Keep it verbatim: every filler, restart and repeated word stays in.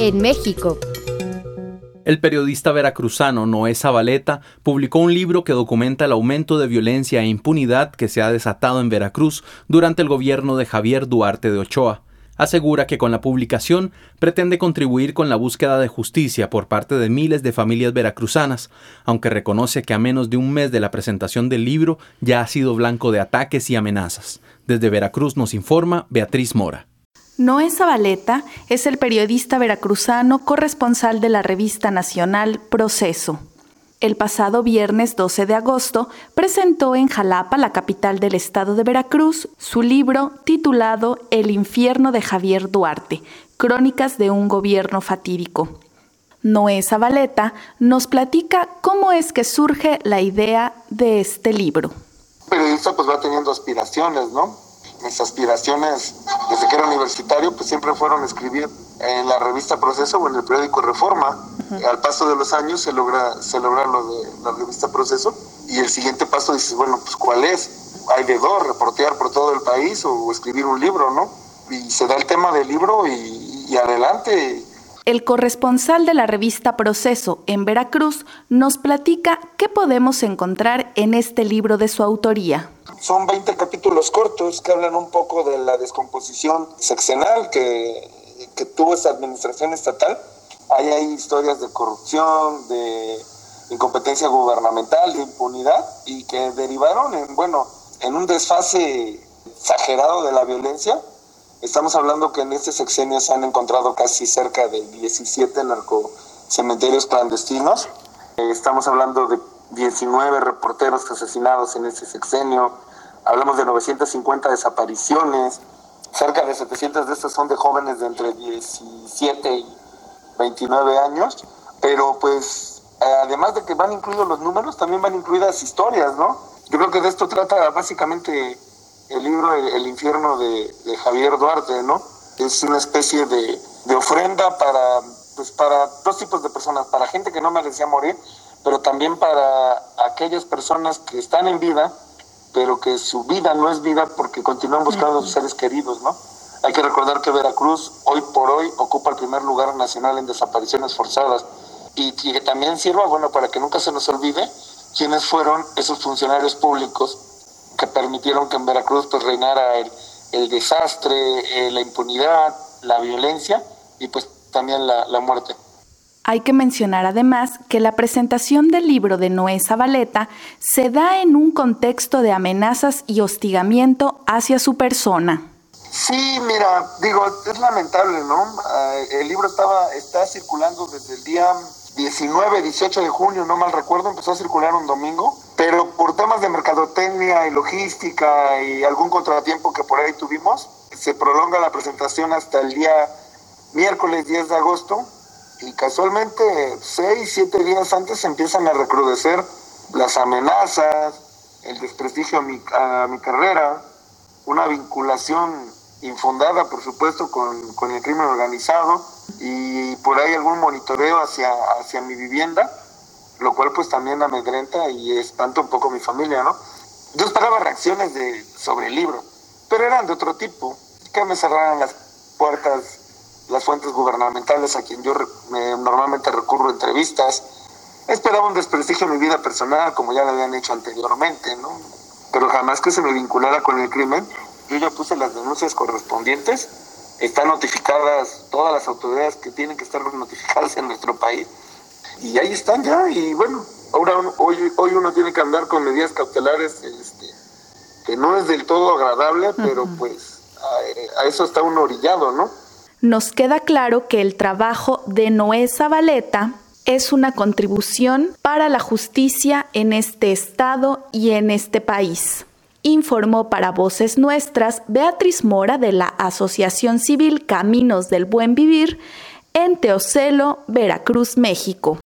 En México. El periodista veracruzano Noé Zabaleta publicó un libro que documenta el aumento de violencia e impunidad que se ha desatado en Veracruz durante el gobierno de Javier Duarte de Ochoa. Asegura que con la publicación pretende contribuir con la búsqueda de justicia por parte de miles de familias veracruzanas, aunque reconoce que a menos de un mes de la presentación del libro ya ha sido blanco de ataques y amenazas. Desde Veracruz nos informa Beatriz Mora. Noé Zabaleta es el periodista veracruzano corresponsal de la revista nacional Proceso. El pasado viernes doce de agosto presentó en Jalapa, la capital del estado de Veracruz, su libro titulado El infierno de Javier Duarte, crónicas de un gobierno fatídico. Noé Zabaleta nos platica cómo es que surge la idea de este libro. El periodista pues va teniendo aspiraciones, ¿no? Mis aspiraciones desde que era universitario pues siempre fueron escribir en la revista Proceso o en el periódico Reforma. Uh-huh. Al paso de los años se logra, se logra lo de la revista Proceso y el siguiente paso dices, bueno, pues ¿cuál es? Hay de dos, reportear por todo el país o escribir un libro, ¿no? Y se da el tema del libro y, y adelante. El corresponsal de la revista Proceso en Veracruz nos platica qué podemos encontrar en este libro de su autoría. Son veinte capítulos cortos que hablan un poco de la descomposición sexenal que, que tuvo esta administración estatal. Hay ahí historias de corrupción, de incompetencia gubernamental, de impunidad y que derivaron en, bueno, en un desfase exagerado de la violencia. Estamos hablando que en este sexenio se han encontrado casi cerca de diecisiete narcocementerios clandestinos. Estamos hablando de diecinueve reporteros asesinados en ese sexenio. Hablamos de novecientas cincuenta desapariciones. Cerca de setecientas de estas son de jóvenes de entre diecisiete y veintinueve años. Pero pues, además de que van incluidos los números, también van incluidas historias, ¿no? Yo creo que de esto trata básicamente el libro El, el infierno de, de Javier Duarte, ¿no? Es una especie de, de ofrenda para, pues para dos tipos de personas, para gente que no merecía morir, pero también para aquellas personas que están en vida, pero que su vida no es vida porque continúan buscando a sus seres queridos, ¿no? Hay que recordar que Veracruz hoy por hoy ocupa el primer lugar nacional en desapariciones forzadas y, y que también sirva, bueno, para que nunca se nos olvide quiénes fueron esos funcionarios públicos que permitieron que en Veracruz pues reinara el, el desastre, eh, la impunidad, la violencia y pues también la, la muerte. Hay que mencionar además que la presentación del libro de Noé Zabaleta se da en un contexto de amenazas y hostigamiento hacia su persona. Sí, mira, digo, es lamentable, ¿no? Uh, el libro estaba está circulando desde el día diecinueve, dieciocho de junio, no mal recuerdo, empezó a circular un domingo, pero por temas de mercadotecnia y logística y algún contratiempo que por ahí tuvimos, se prolonga la presentación hasta el día miércoles diez de agosto y casualmente seis, siete días antes empiezan a recrudecer las amenazas, el desprestigio a mi, a mi carrera, una vinculación infundada, por supuesto, con, con el crimen organizado y por ahí algún monitoreo hacia, hacia mi vivienda, lo cual pues también amedrenta y espanta un poco a mi familia, ¿no? Yo esperaba reacciones de, sobre el libro, pero eran de otro tipo, que me cerraran las puertas las fuentes gubernamentales a quien yo me, normalmente recurro a entrevistas. Esperaba un desprestigio en mi vida personal, como ya lo habían hecho anteriormente, ¿no? Pero jamás que se me vinculara con el crimen. Yo ya puse las denuncias correspondientes, están notificadas todas las autoridades que tienen que estar notificadas en nuestro país, y ahí están ya, y bueno, ahora hoy, hoy uno tiene que andar con medidas cautelares, este, que no es del todo agradable, uh-huh. pero pues a, a eso está uno orillado, ¿no? Nos queda claro que el trabajo de Noé Zabaleta es una contribución para la justicia en este estado y en este país. Informó para Voces Nuestras Beatriz Mora de la Asociación Civil Caminos del Buen Vivir en Teocelo, Veracruz, México.